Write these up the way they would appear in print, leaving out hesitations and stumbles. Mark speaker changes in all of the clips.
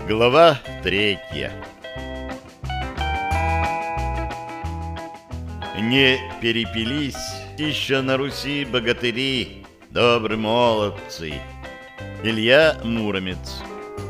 Speaker 1: Глава 3. Не перепились еще на Руси богатыри, добрые молодцы. Илья Муромец.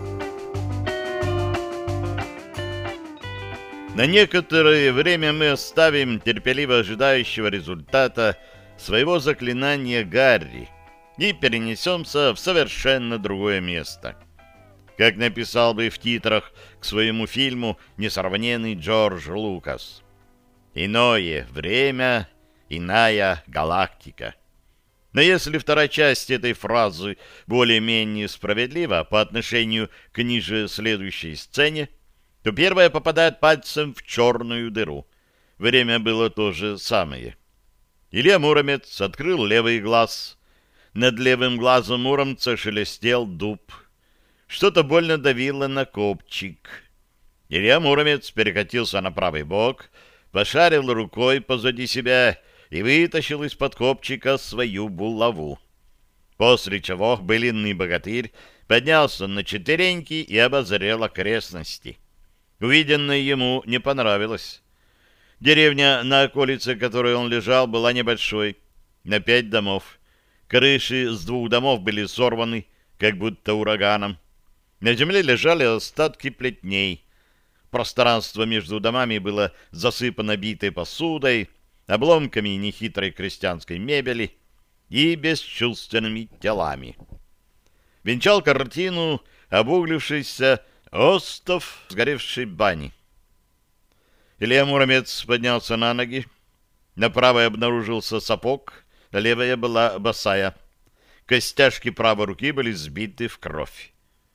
Speaker 1: На некоторое время мы оставим терпеливо ожидающего результата своего заклинания Гарри и перенесемся в совершенно другое место. Как написал бы в титрах к своему фильму несравненный Джордж Лукас. Иное время, иная галактика. Но если вторая часть этой фразы более-менее справедлива по отношению к ниже следующей сцене, то первая попадает пальцем в черную дыру. Время было то же самое. Илья Муромец открыл левый глаз. Над левым глазом Муромца шелестел дуб. Что-то больно давило на копчик. Илья Муромец перекатился на правый бок, пошарил рукой позади себя и вытащил из-под копчика свою булаву. После чего былинный богатырь поднялся на четвереньки и обозрел окрестности. Увиденное ему не понравилось. Деревня, на околице которой он лежал, была небольшой, на 5 домов. Крыши с 2 домов были сорваны, как будто ураганом. На земле лежали остатки плетней. Пространство между домами было засыпано битой посудой, обломками нехитрой крестьянской мебели и бесчувственными телами. Венчал картину обуглившийся остов сгоревшей бани. Илья Муромец поднялся на ноги. На правой обнаружился сапог, а левая была босая. Костяшки правой руки были сбиты в кровь.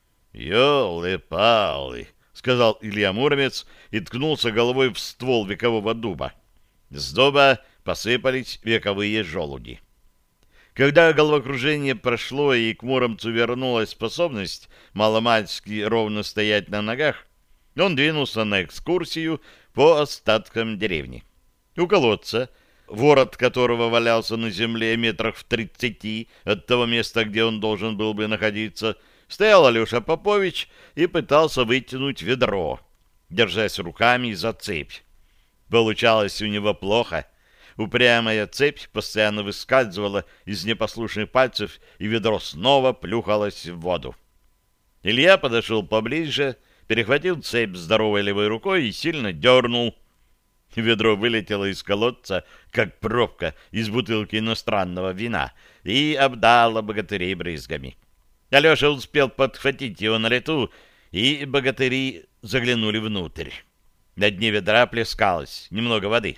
Speaker 1: «Ёлы-палы!» — сказал Илья Муромец и ткнулся головой в ствол векового дуба. С дуба посыпались вековые желуди. Когда головокружение прошло и к Муромцу вернулась способность маломальски ровно стоять на ногах, он двинулся на экскурсию по остаткам деревни. У колодца, ворот которого валялся на земле метрах в 30 от того места, где он должен был бы находиться, стоял Алеша Попович и пытался вытянуть ведро, держась руками за цепь. Получалось у него плохо. Упрямая цепь постоянно выскальзывала из непослушных пальцев, и ведро снова плюхалось в воду. Илья подошел поближе, перехватил цепь здоровой левой рукой и сильно дернул. Ведро вылетело из колодца, как пробка из бутылки иностранного вина, и обдало богатырей брызгами. Алеша успел подхватить его на лету, и богатыри заглянули внутрь. На дне ведра плескалось немного воды.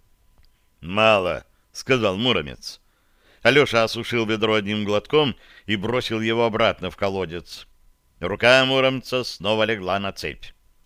Speaker 1: «Мало», — сказал Муромец. Алеша осушил ведро одним глотком и бросил его обратно в колодец. Рука Муромца снова легла на цепь.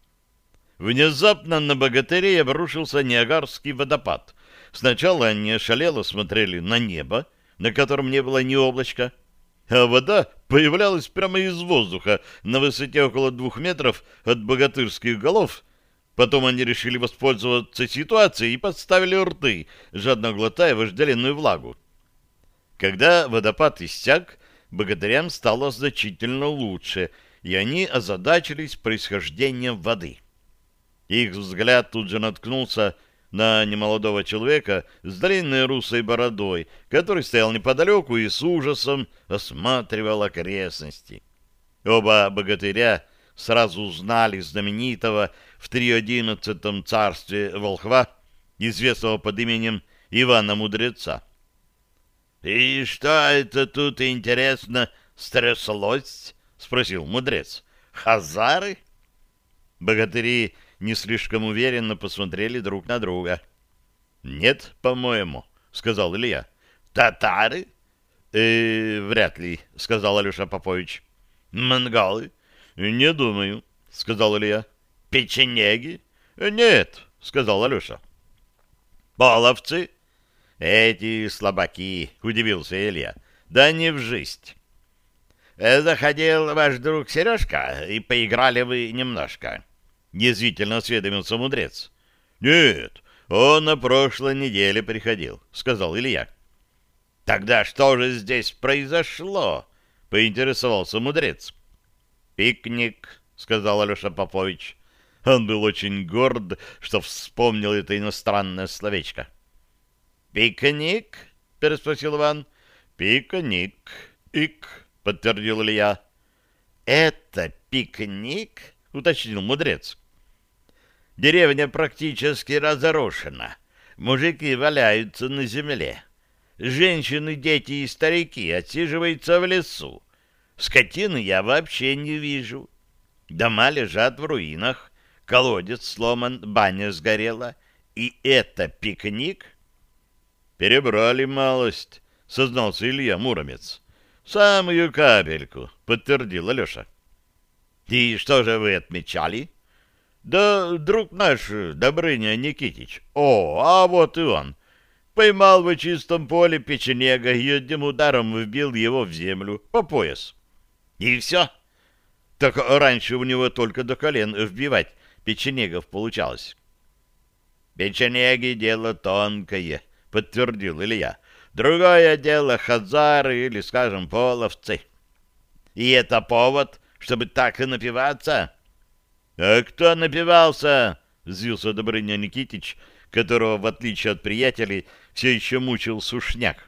Speaker 1: Внезапно на богатырей обрушился Ниагарский водопад. Сначала они ошалело смотрели на небо, на котором не было ни облачка, а вода появлялась прямо из воздуха на высоте около 2 метров от богатырских голов. Потом они решили воспользоваться ситуацией и подставили рты, жадно глотая вожделенную влагу. Когда водопад иссяк, богатырям стало значительно лучше, и они озадачились происхождением воды. Их взгляд тут же наткнулся на немолодого человека с длинной русой бородой, который стоял неподалеку и с ужасом осматривал окрестности. Оба богатыря сразу узнали знаменитого в 311 царстве волхва, известного под именем Ивана Мудреца. — И что это тут, интересно, стряслось? — спросил мудрец. — Хазары? Богатыри не слишком уверенно посмотрели друг на друга. — Нет, по-моему, — сказал Илья. — Татары? — Вряд ли, — сказал Алеша Попович. — Монголы? — Не думаю, — сказал Илья. — Печенеги? — Нет, — сказал Алеша. — Половцы? — Эти слабаки, — удивился Илья. — Да не в жизнь. — Заходил ваш друг Сережка, и поиграли вы немножко. Язвительно осведомился мудрец. — Нет, он на прошлой неделе приходил, — сказал Илья. — Тогда что же здесь произошло? — поинтересовался мудрец. — Пикник, — сказал Алеша Попович. Он был очень горд, что вспомнил это иностранное словечко. «Пикник?» — переспросил Иван. «Пикник. Ик», — подтвердил Илья. «Это пикник?» — уточнил мудрец. «Деревня практически разрушена. Мужики валяются на земле. Женщины, дети и старики отсиживаются в лесу. Скотины я вообще не вижу. Дома лежат в руинах, колодец сломан, баня сгорела. И это пикник?» «Перебрали малость», — сознался Илья Муромец. «Самую капельку», — подтвердил Алеша. «И что же вы отмечали?» «Да друг наш, Добрыня Никитич. О, а вот и он. Поймал в чистом поле печенега и одним ударом вбил его в землю по пояс. И все. Так раньше у него только до колен вбивать печенегов получалось». «Печенеги — дело тонкое», — подтвердил Илья. «Другое дело хазары или, скажем, половцы. И это повод, чтобы так и напиваться?» «А кто напивался?» — взвился Добрыня Никитич, которого, в отличие от приятелей, все еще мучил сушняк.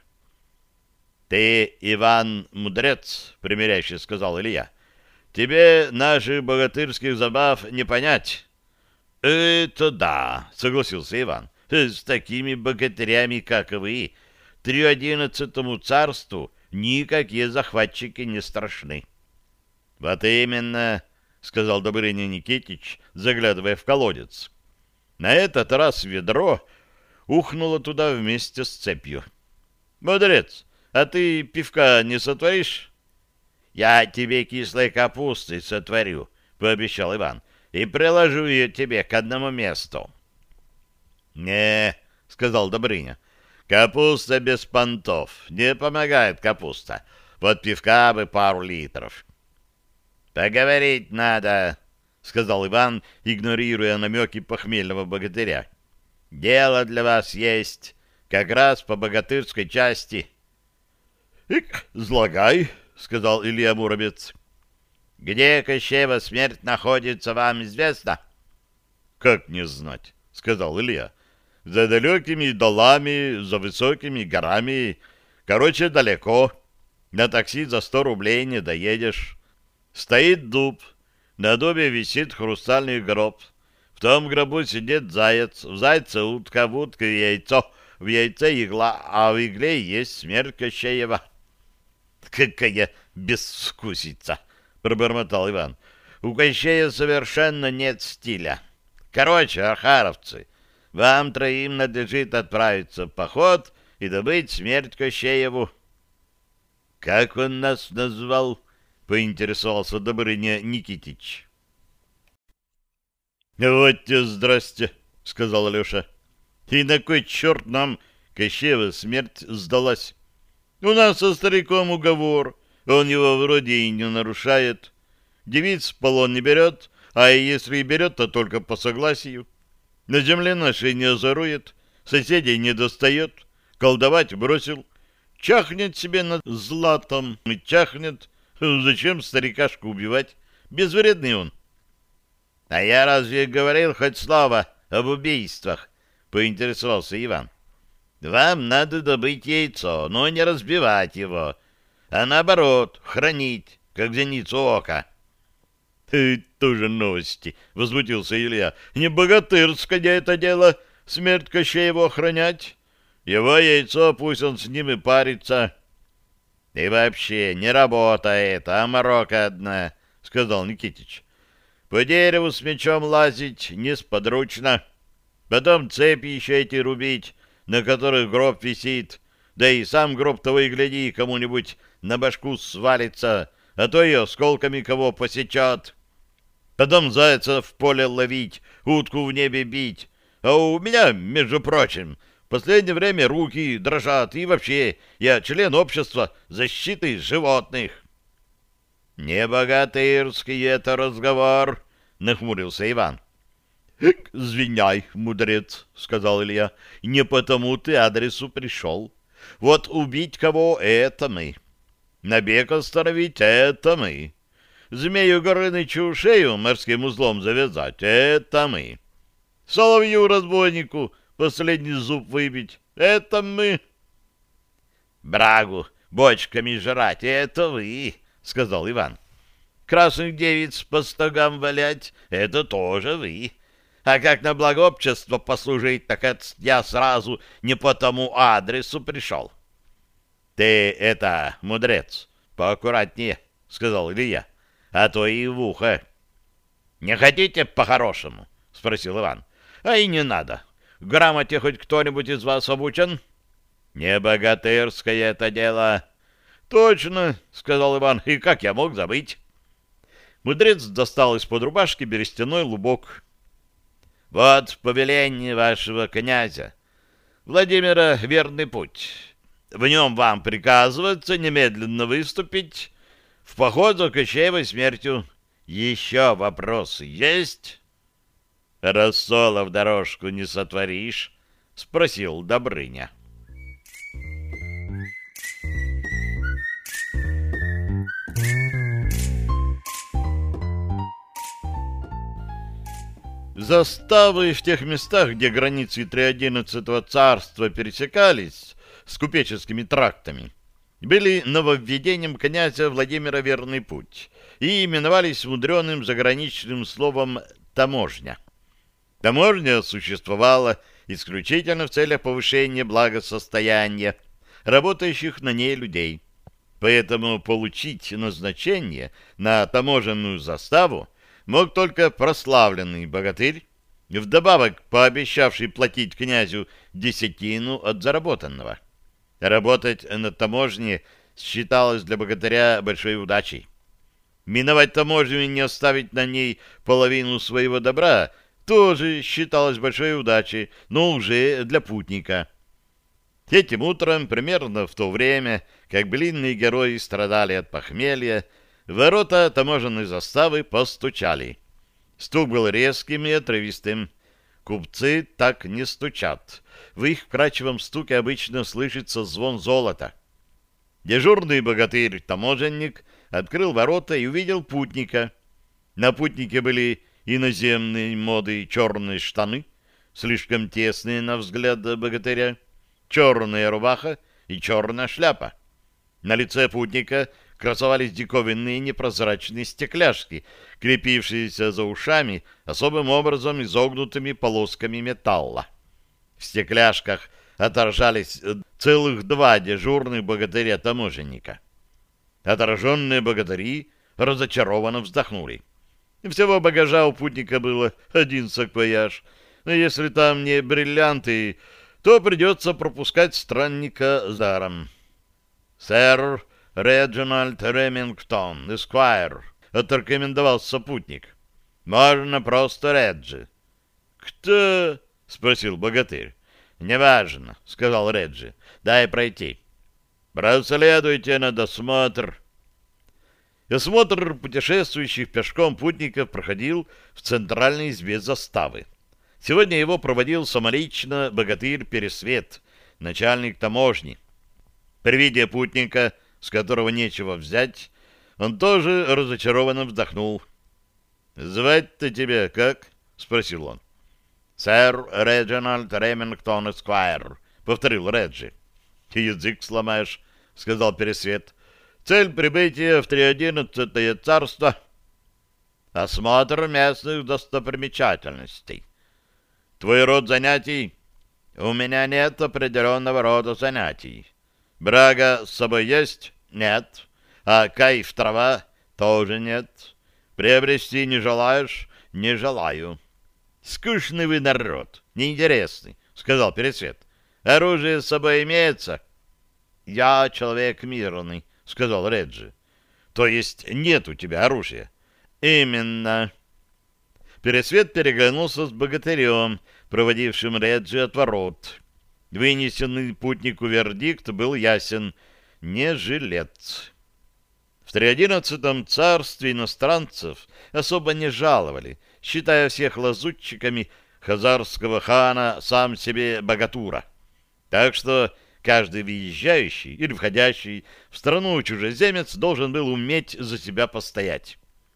Speaker 1: «Ты, Иван, мудрец», — примиряюще сказал Илья. «Тебе наших богатырских забав не понять». «Это да», — согласился Иван. «С такими богатырями, как вы, 11 царству никакие захватчики не страшны». «Вот именно», — сказал Добрыня Никитич, заглядывая в колодец. На этот раз ведро ухнуло туда вместе с цепью. «Мудрец, а ты пивка не сотворишь?» «Я тебе кислой капусты сотворю», — пообещал Иван, — «и приложу ее тебе к одному месту». «Не», — сказал Добрыня, — «капуста без понтов. Не помогает капуста. Вот пивка бы пару литров». «Поговорить надо», — сказал Иван, игнорируя намеки похмельного богатыря. «Дело для вас есть, как раз по богатырской части». «Ик, злагай», — сказал Илья Муромец. «Где Кощеева смерть находится, вам известно?» «Как не знать», — сказал Илья. «За далекими долами, за высокими горами. Короче, далеко. На такси за 100 рублей не доедешь. Стоит дуб, на дубе висит хрустальный гроб. В том гробу сидит заяц, в зайце утка, в утке яйцо, в яйце игла, а в игле есть смерть Кощеева». «Какая безвкусица!» — пробормотал Иван. «У Кощея совершенно нет стиля. Короче, архаровцы, вам троим надлежит отправиться в поход и добыть смерть Кощееву». «Как он нас назвал?» — поинтересовался Добрыня Никитич. «Вот тебе здрасте», — сказал Алеша. «И на кой черт нам Кощеева смерть сдалась? У нас со стариком уговор, он его вроде и не нарушает. Девиц в полон не берет, а если и берет, то только по согласию. На земле нашей не озорует, соседей не достает, колдовать бросил. Чахнет себе над златом и чахнет. Зачем старикашку убивать? Безвредный он». «А я разве говорил хоть слово об убийствах?» — поинтересовался Иван. «Вам надо добыть яйцо, но не разбивать его, а наоборот, хранить, как зеницу ока». «Ты тоже новости», — возмутился Илья. «Не богатырское это дело, смерть Кощееву охранять. Его яйцо, пусть он с ним и парится». «И вообще, не работа это, а морока одна», — сказал Никитич. «По дереву с мечом лазить несподручно. Потом цепи еще эти рубить, на которых гроб висит. Да и сам гроб того и гляди, кому-нибудь на башку свалится, а то и осколками кого посечет. Потом зайца в поле ловить, утку в небе бить. А у меня, между прочим, в последнее время руки дрожат, и вообще я член общества защиты животных». «Не богатырский это разговор», — нахмурился Иван. «Извиняй, мудрец», — сказал Илья, — «не потому ты адресу пришел. Вот убить кого — это мы. Набег остановить — это мы. Змею Горынычу шею морским узлом завязать — это мы. Соловью-разбойнику последний зуб выбить — это мы. Брагу бочками жрать — это вы, — сказал Иван. Красных девиц по стогам валять — это тоже вы. А как на благо общества послужить, так это я сразу не по тому адресу пришел. — Ты это, мудрец, поаккуратнее, — сказал Илья, — а то и в ухо. — Не хотите по-хорошему? — спросил Иван. — А и не надо. Грамоте хоть кто-нибудь из вас обучен? — Не богатырское это дело. — Точно, — сказал Иван, — и как я мог забыть? Мудрец достал из-под рубашки берестяной лубок. — Вот повеление вашего князя, Владимира, верный путь. В нем вам приказывается немедленно выступить в поход за Кощеевой смертью. Еще вопросы есть? — Рассола в дорожку не сотворишь? — спросил Добрыня. Заставы в тех местах, где границы Триодиннадцатого царства пересекались с купеческими трактами, были нововведением князя Владимира верный путь и именовались мудреным заграничным словом «таможня». Таможня существовала исключительно в целях повышения благосостояния работающих на ней людей. Поэтому получить назначение на таможенную заставу мог только прославленный богатырь, вдобавок пообещавший платить князю десятину от заработанного. Работать на таможне считалось для богатыря большой удачей. Миновать таможню и не оставить на ней половину своего добра тоже считалось большой удачей, но уже для путника. Этим утром, примерно в то время, как былинные герои страдали от похмелья, в ворота таможенной заставы постучали. Стук был резким и отрывистым. Купцы так не стучат. В их вкрадчивом стуке обычно слышится звон золота. Дежурный богатырь-таможенник открыл ворота и увидел путника. На путнике были иноземные моды черные штаны, слишком тесные на взгляд богатыря, черная рубаха и черная шляпа. На лице путника красовались диковинные непрозрачные стекляшки, крепившиеся за ушами особым образом изогнутыми полосками металла. В стекляшках отражались целых два дежурных богатыря-таможенника. Отраженные богатыри разочарованно вздохнули. Всего багажа у путника было один саквояж, но если там не бриллианты, то придется пропускать странника даром. «Сэр Реджинальд Ремингтон, эсквайр», — отрекомендовал сопутник. «Можно просто Реджи». «Кто?» — спросил богатырь. «Неважно», — сказал Реджи. «Дай пройти». «Проследуйте на досмотр». Осмотр путешествующих пешком путников проходил в центральной избе заставы. Сегодня его проводил самолично богатырь Пересвет, начальник таможни. При виде путника, с которого нечего взять, он тоже разочарованно вздохнул. «Звать-то тебя как?» — спросил он. «Сэр Реджинальд Ремингтон Эсквайр», — повторил Реджи. «Ты язык сломаешь», — сказал Пересвет. «Цель прибытия в Триодиннадцатое царство — осмотр местных достопримечательностей». «Твой род занятий?» «У меня нет определенного рода занятий». «Брага с собой есть?» «Нет». «А кайф трава?» «Тоже нет». «Приобрести не желаешь?» «Не желаю». «Скучный вы народ, неинтересный», — сказал Пересвет. «Оружие с собой имеется?» «Я человек мирный», — сказал Реджи. «То есть нет у тебя оружия?» «Именно». Пересвет переглянулся с богатырем, проводившим Реджи от ворот. Вынесенный путнику вердикт был ясен — не жилец. В Триодиннадцатом царстве иностранцев особо не жаловали, считая всех лазутчиками хазарского хана сам себе богатура. Так что каждый въезжающий или входящий в страну чужеземец должен был уметь за себя постоять.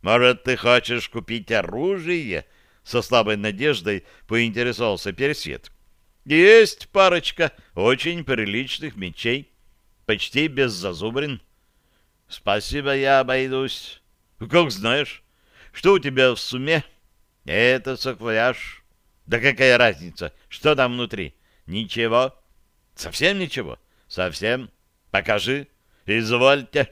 Speaker 1: Может, ты хочешь купить оружие? Со слабой надеждой поинтересовался Пересвет. Есть парочка очень приличных мечей, почти без зазубрин. Спасибо, я обойдусь. Как знаешь. Что у тебя в сумме? Это саквояж. Да какая разница, что там внутри? Ничего. Совсем ничего? Совсем. Покажи. Извольте.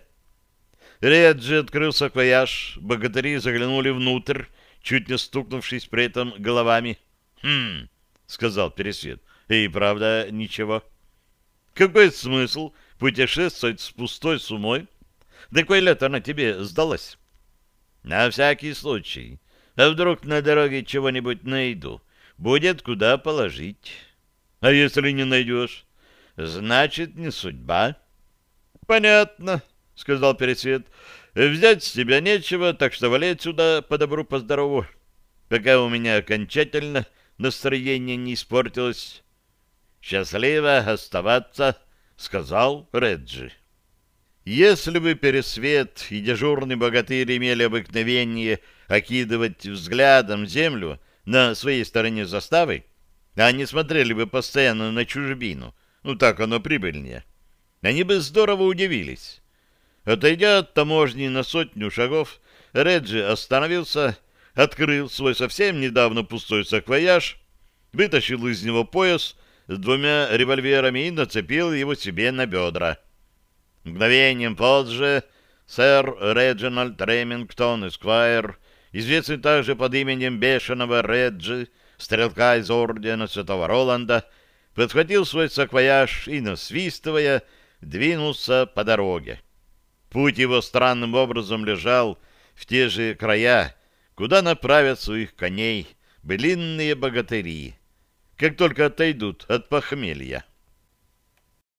Speaker 1: Реджи открыл саквояж. Богатыри заглянули внутрь, чуть не стукнувшись при этом головами. «Хм», — сказал Пересвет, — «и правда ничего». «Какой смысл путешествовать с пустой суммой? Да кой лет она тебе сдалась?» «На всякий случай. А вдруг на дороге чего-нибудь найду? Будет куда положить». «А если не найдешь?» «Значит, не судьба». «Понятно», — сказал Пересвет. «Взять с тебя нечего, так что вали отсюда по добру, по здорову, пока у меня окончательно настроение не испортилось». «Счастливо оставаться», — сказал Реджи. Если бы Пересвет и дежурный богатырь имели обыкновение окидывать взглядом землю на своей стороне заставы, а не смотрели бы постоянно на чужбину, ну так оно прибыльнее, они бы здорово удивились. Отойдя от таможни на 100 шагов, Реджи остановился, открыл свой совсем недавно пустой саквояж, вытащил из него пояс с 2 револьверами и нацепил его себе на бедра. Мгновением позже сэр Реджинальд Ремингтон Эсквайр, известный также под именем Бешеного Реджи, стрелка из ордена Святого Роланда, подхватил свой саквояж и, насвистывая, двинулся по дороге. Путь его странным образом лежал в те же края, куда направят своих коней былинные богатыри, как только отойдут от похмелья.